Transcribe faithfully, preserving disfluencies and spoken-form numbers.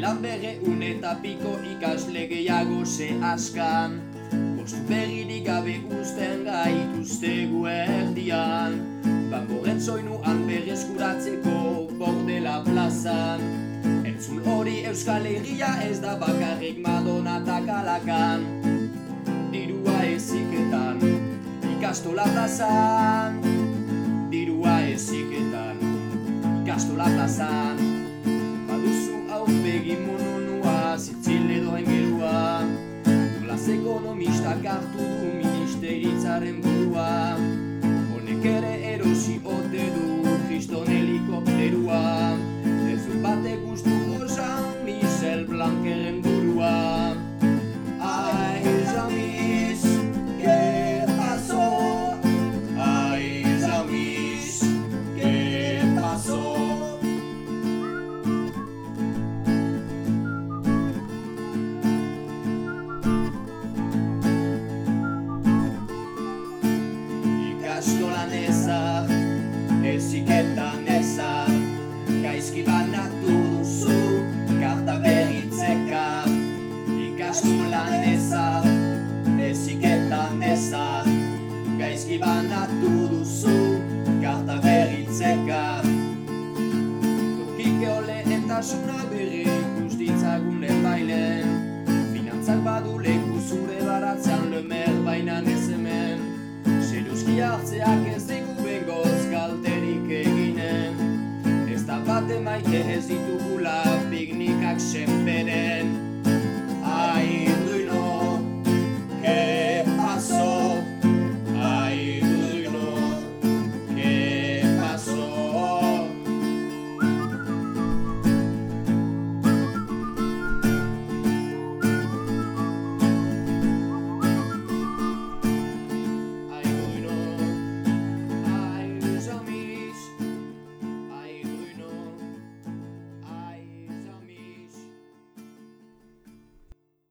Lan berreun eta piko ikasle gehiago ze askan, postu berririk gabe uzten gaituztegu erdian. Banborren soinuan berreskuratzeko bordela plazan. Entzun hori Euskal Herria ez da bakarrik Madonna eta Kalakan. Dirua eziketan, ikastola plazan. Dirua eziketan, ikastola plazan. Baduzu aurpegi mononua, zitzile doen gerua. Nolaz ekonomistak hartu du ministeritzaren burua. Honek ere erosi ote du kriston helikopterua. Ez dut batek gustuko Jean-Michel Blankeren burua. Ai, Jean-Mis, ¿qué pasó? Ai, Jean-Mis, ¿qué pasó? Ikastolan ezak, heziketan ezak, gaizki banatu duzu, karta berritzeka. Ikastolan ezak, heziketan ezak, gaizki banatu